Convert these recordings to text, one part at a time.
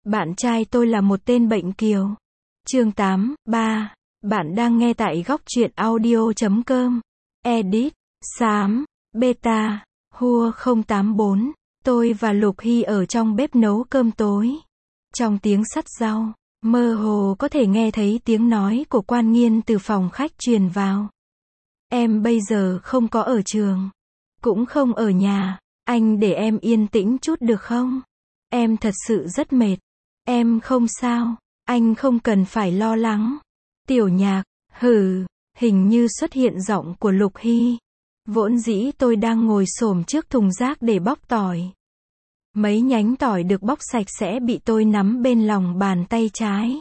Bạn trai tôi là một tên bệnh kiều. Chương 8, 3. Bạn đang nghe tại góc truyện audio.com. Edit, Xám, Beta, Hua 084. Tôi và Lục Hy ở trong bếp nấu cơm tối. Trong tiếng sắt rau, mơ hồ có thể nghe thấy tiếng nói của Quan Nghiên từ phòng khách truyền vào. Em bây giờ không có ở trường, cũng không ở nhà. Anh để em yên tĩnh chút được không? Em thật sự rất mệt. Em không sao, anh không cần phải lo lắng. Tiểu Nhạc, hình như xuất hiện giọng của Lục Hy. Vốn dĩ tôi đang ngồi xổm trước thùng rác để bóc tỏi. Mấy nhánh tỏi được bóc sạch sẽ bị tôi nắm bên lòng bàn tay trái.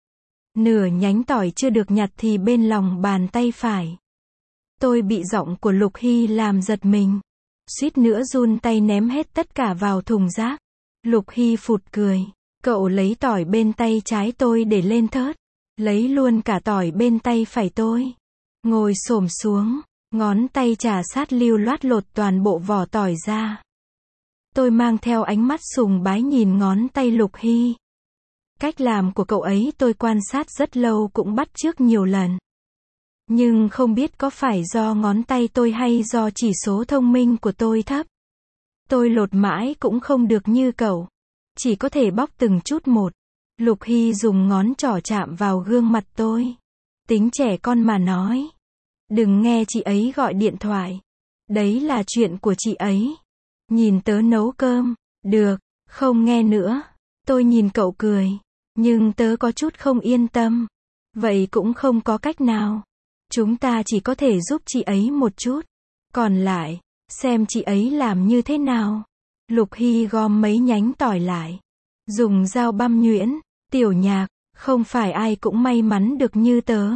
Nửa nhánh tỏi chưa được nhặt thì bên lòng bàn tay phải. Tôi bị giọng của Lục Hy làm giật mình. Suýt nữa run tay ném hết tất cả vào thùng rác. Lục Hy phụt cười. Cậu lấy tỏi bên tay trái tôi để lên thớt. Lấy luôn cả tỏi bên tay phải tôi. Ngồi xổm xuống, ngón tay chà sát lưu loát lột toàn bộ vỏ tỏi ra. Tôi mang theo ánh mắt sùng bái nhìn ngón tay Lục Hy. Cách làm của cậu ấy tôi quan sát rất lâu cũng bắt chước nhiều lần. Nhưng không biết có phải do ngón tay tôi hay do chỉ số thông minh của tôi thấp. Tôi lột mãi cũng không được như cậu. Chỉ có thể bóc từng chút một. Lục Hy dùng ngón trỏ chạm vào gương mặt tôi. Tính trẻ con mà nói. Đừng nghe chị ấy gọi điện thoại. Đấy là chuyện của chị ấy. Nhìn tớ nấu cơm. Được, không nghe nữa. Tôi nhìn cậu cười. Nhưng tớ có chút không yên tâm. Vậy cũng không có cách nào. Chúng ta chỉ có thể giúp chị ấy một chút. Còn lại, xem chị ấy làm như thế nào. Lục Hy gom mấy nhánh tỏi lại. Dùng dao băm nhuyễn. Tiểu Nhạc, không phải ai cũng may mắn được như tớ.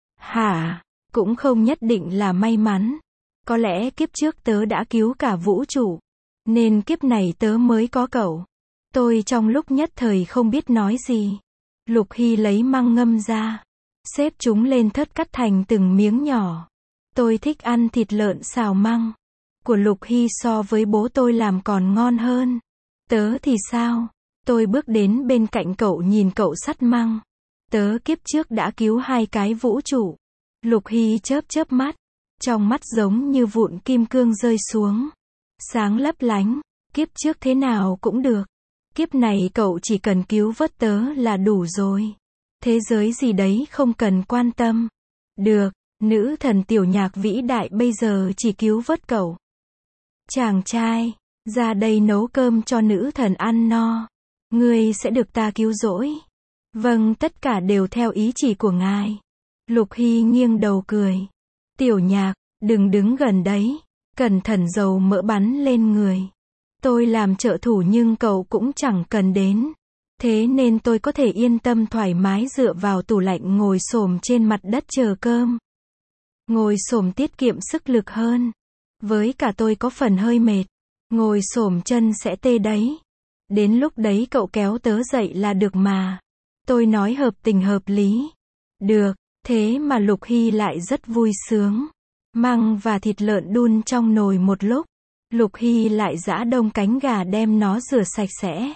Hả? Cũng không nhất định là may mắn. Có lẽ kiếp trước tớ đã cứu cả vũ trụ. Nên kiếp này tớ mới có cậu. Tôi trong lúc nhất thời không biết nói gì. Lục Hy lấy măng ngâm ra. Xếp chúng lên thớt cắt thành từng miếng nhỏ. Tôi thích ăn thịt lợn xào măng. Của Lục Hy so với bố tôi làm còn ngon hơn. Tớ thì sao? Tôi bước đến bên cạnh cậu nhìn cậu sắt măng. Tớ kiếp trước đã cứu 2 cái vũ trụ. Lục Hy chớp chớp mắt. Trong mắt giống như vụn kim cương rơi xuống. Sáng lấp lánh. Kiếp trước thế nào cũng được. Kiếp này cậu chỉ cần cứu vớt tớ là đủ rồi. Thế giới gì đấy không cần quan tâm. Được, nữ thần Tiểu Nhạc vĩ đại bây giờ chỉ cứu vớt cậu. Chàng trai, ra đây nấu cơm cho nữ thần ăn no. Ngươi sẽ được ta cứu rỗi. Vâng, tất cả đều theo ý chỉ của ngài. Lục Hy nghiêng đầu cười. Tiểu Nhạc, đừng đứng gần đấy. Cẩn thận dầu mỡ bắn lên người. Tôi làm trợ thủ nhưng cậu cũng chẳng cần đến. Thế nên tôi có thể yên tâm thoải mái dựa vào tủ lạnh ngồi xổm trên mặt đất chờ cơm. Ngồi xổm tiết kiệm sức lực hơn. Với cả tôi có phần hơi mệt. Ngồi xổm chân sẽ tê đấy. Đến lúc đấy cậu kéo tớ dậy là được mà. Tôi nói hợp tình hợp lý. Được, thế mà Lục Hy lại rất vui sướng. Măng và thịt lợn đun trong nồi một lúc. Lục Hy lại giã đông cánh gà đem nó rửa sạch sẽ.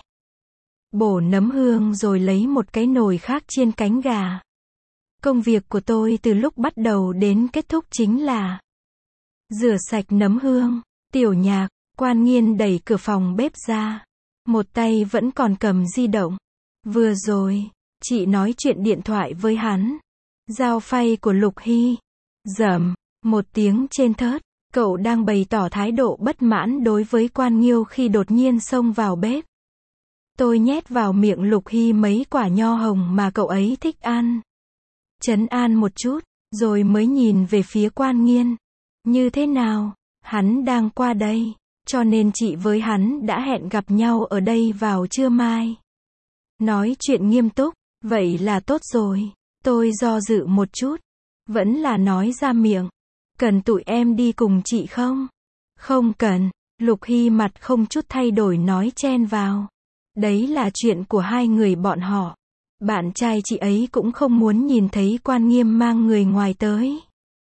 Bổ nấm hương rồi lấy một cái nồi khác chiên cánh gà. Công việc của tôi từ lúc bắt đầu đến kết thúc chính là rửa sạch nấm hương. Tiểu Nhạc, Quan Nghiên đẩy cửa phòng bếp ra. Một tay vẫn còn cầm di động. Vừa rồi, chị nói chuyện điện thoại với hắn. Dao phay của Lục Hy. Rầm, một tiếng trên thớt. Cậu đang bày tỏ thái độ bất mãn đối với Quan Nghiêu khi đột nhiên xông vào bếp. Tôi nhét vào miệng Lục Hy mấy quả nho hồng mà cậu ấy thích ăn. Trấn an một chút, rồi mới nhìn về phía Quan Nghiên. Như thế nào? Hắn đang qua đây, cho nên chị với hắn đã hẹn gặp nhau ở đây vào trưa mai. Nói chuyện nghiêm túc, vậy là tốt rồi. Tôi do dự một chút, vẫn là nói ra miệng. Cần tụi em đi cùng chị không? Không cần. Lục Hy mặt không chút thay đổi nói chen vào. Đấy là chuyện của 2 người bọn họ. Bạn trai chị ấy cũng không muốn nhìn thấy Quan Nghiêm mang người ngoài tới.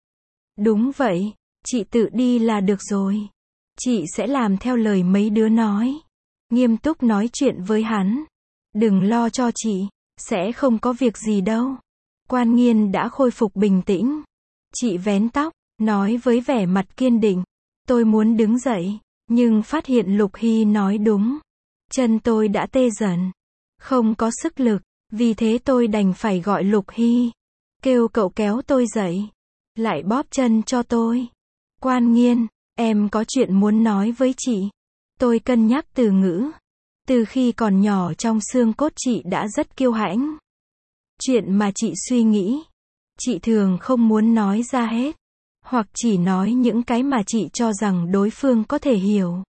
Đúng vậy, chị tự đi là được rồi. Chị sẽ làm theo lời mấy đứa nói. Nghiêm túc nói chuyện với hắn. Đừng lo cho chị, sẽ không có việc gì đâu. Quan Nghiên đã khôi phục bình tĩnh. Chị vén tóc, nói với vẻ mặt kiên định. Tôi muốn đứng dậy, nhưng phát hiện Lục Hy nói đúng. Chân tôi đã tê dần, không có sức lực, vì thế tôi đành phải gọi Lục Hy. Kêu cậu kéo tôi dậy, lại bóp chân cho tôi. Quan Nghiên, em có chuyện muốn nói với chị. Tôi cân nhắc từ ngữ. Từ khi còn nhỏ trong xương cốt chị đã rất kiêu hãnh. Chuyện mà chị suy nghĩ, chị thường không muốn nói ra hết. Hoặc chỉ nói những cái mà chị cho rằng đối phương có thể hiểu.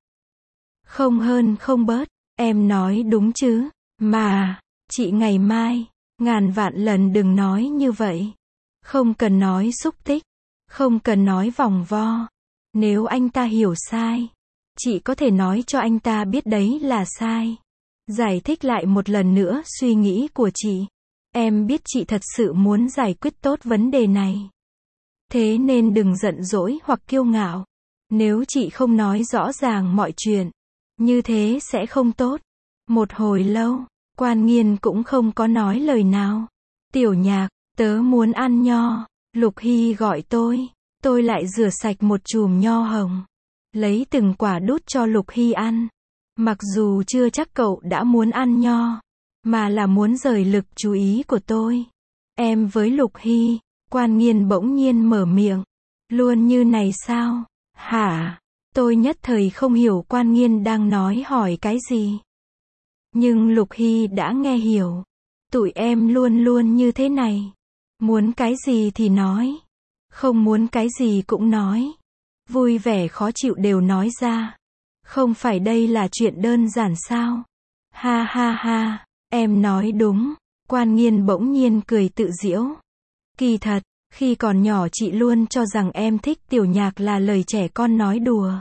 Không hơn không bớt, em nói đúng chứ. Mà, chị ngày mai, ngàn vạn lần đừng nói như vậy. Không cần nói xúc tích, không cần nói vòng vo. Nếu anh ta hiểu sai, chị có thể nói cho anh ta biết đấy là sai. Giải thích lại một lần nữa suy nghĩ của chị. Em biết chị thật sự muốn giải quyết tốt vấn đề này. Thế nên đừng giận dỗi hoặc kiêu ngạo. Nếu chị không nói rõ ràng mọi chuyện, như thế sẽ không tốt. Một hồi lâu, Quan Nghiên cũng không có nói lời nào. Tiểu Nhạc, tớ muốn ăn nho. Lục Hy gọi tôi lại rửa sạch một chùm nho hồng. Lấy từng quả đút cho Lục Hy ăn. Mặc dù chưa chắc cậu đã muốn ăn nho, mà là muốn rời lực chú ý của tôi. Em với Lục Hy. Quan Nghiên bỗng nhiên mở miệng. Luôn như này sao? Hả? Tôi nhất thời không hiểu Quan Nghiên đang nói hỏi cái gì. Nhưng Lục Hy đã nghe hiểu. Tụi em luôn luôn như thế này. Muốn cái gì thì nói. Không muốn cái gì cũng nói. Vui vẻ khó chịu đều nói ra. Không phải đây là chuyện đơn giản sao? Ha ha ha, em nói đúng. Quan Nghiên bỗng nhiên cười tự giễu. Kỳ thật, khi còn nhỏ chị luôn cho rằng em thích Tiểu Nhạc là lời trẻ con nói đùa.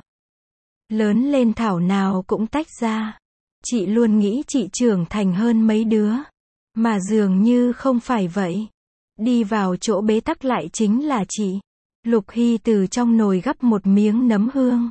Lớn lên thảo nào cũng tách ra. Chị luôn nghĩ chị trưởng thành hơn mấy đứa. Mà dường như không phải vậy. Đi vào chỗ bế tắc lại chính là chị. Lục Hy từ trong nồi gắp một miếng nấm hương.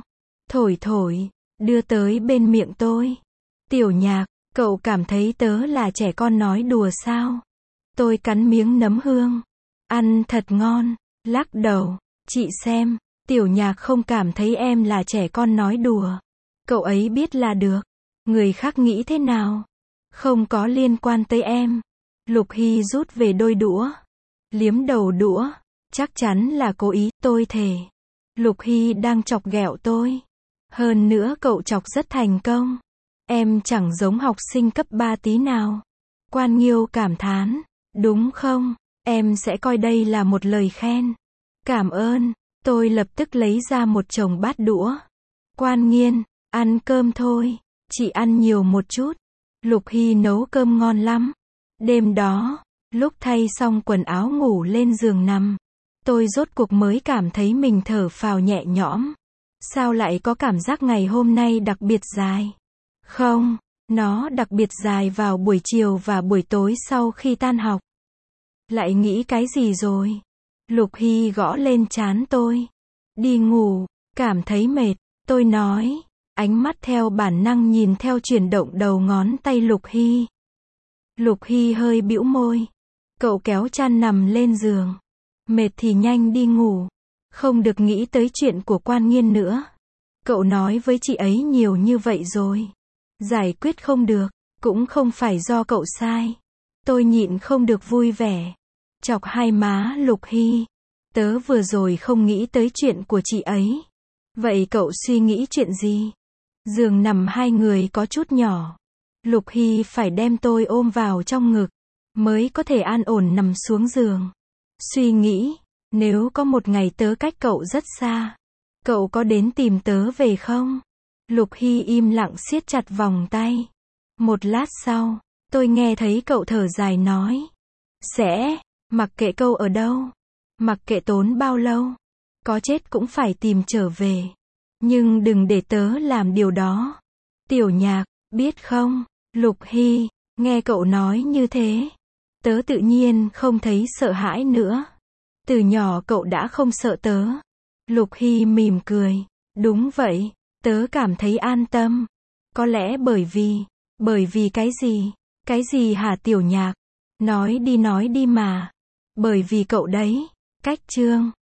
Thổi, đưa tới bên miệng tôi. Tiểu Nhạc, cậu cảm thấy tớ là trẻ con nói đùa sao? Tôi cắn miếng nấm hương. Ăn thật ngon. Lắc đầu. Chị xem, Tiểu Nhạc không cảm thấy em là trẻ con nói đùa. Cậu ấy biết là được. Người khác nghĩ thế nào? Không có liên quan tới em. Lục Hy rút về đôi đũa. Liếm đầu đũa. Chắc chắn là cố ý, tôi thề. Lục Hy đang chọc ghẹo tôi. Hơn nữa cậu chọc rất thành công. Em chẳng giống học sinh cấp 3 tí nào. Quan Nghiêu cảm thán. Đúng không? Em sẽ coi đây là một lời khen. Cảm ơn. Tôi lập tức lấy ra một chồng bát đũa. Quan Nghiên, ăn cơm thôi. Chị ăn nhiều một chút. Lục Hy nấu cơm ngon lắm. Đêm đó, lúc thay xong quần áo ngủ lên giường nằm, tôi rốt cuộc mới cảm thấy mình thở phào nhẹ nhõm. Sao lại có cảm giác ngày hôm nay đặc biệt dài? Không, nó đặc biệt dài vào buổi chiều và buổi tối sau khi tan học. Lại nghĩ cái gì rồi? Lục Hy gõ lên trán tôi. Đi ngủ, cảm thấy mệt, tôi nói. Ánh mắt theo bản năng nhìn theo chuyển động đầu ngón tay Lục Hy. Lục Hy hơi bĩu môi. Cậu kéo chăn nằm lên giường. Mệt thì nhanh đi ngủ. Không được nghĩ tới chuyện của Quan Nghiên nữa. Cậu nói với chị ấy nhiều như vậy rồi. Giải quyết không được, cũng không phải do cậu sai. Tôi nhịn không được vui vẻ. Chọc hai má Lục Hy. Tớ vừa rồi không nghĩ tới chuyện của chị ấy. Vậy cậu suy nghĩ chuyện gì? Giường nằm hai người có chút nhỏ. Lục Hy phải đem tôi ôm vào trong ngực, mới có thể an ổn nằm xuống giường. Suy nghĩ, nếu có một ngày tớ cách cậu rất xa, cậu có đến tìm tớ về không? Lục Hy im lặng siết chặt vòng tay. Một lát sau, tôi nghe thấy cậu thở dài nói. Sẽ, mặc kệ cậu ở đâu, mặc kệ tốn bao lâu, có chết cũng phải tìm trở về. Nhưng đừng để tớ làm điều đó. Tiểu Nhạc, biết không? Lục Hy, nghe cậu nói như thế, tớ tự nhiên không thấy sợ hãi nữa. Từ nhỏ cậu đã không sợ tớ. Lục Hy mỉm cười. Đúng vậy, tớ cảm thấy an tâm. Có lẽ bởi vì cái gì? Cái gì hả Tiểu Nhạc? Nói đi mà. Bởi vì cậu đấy. Cách chương.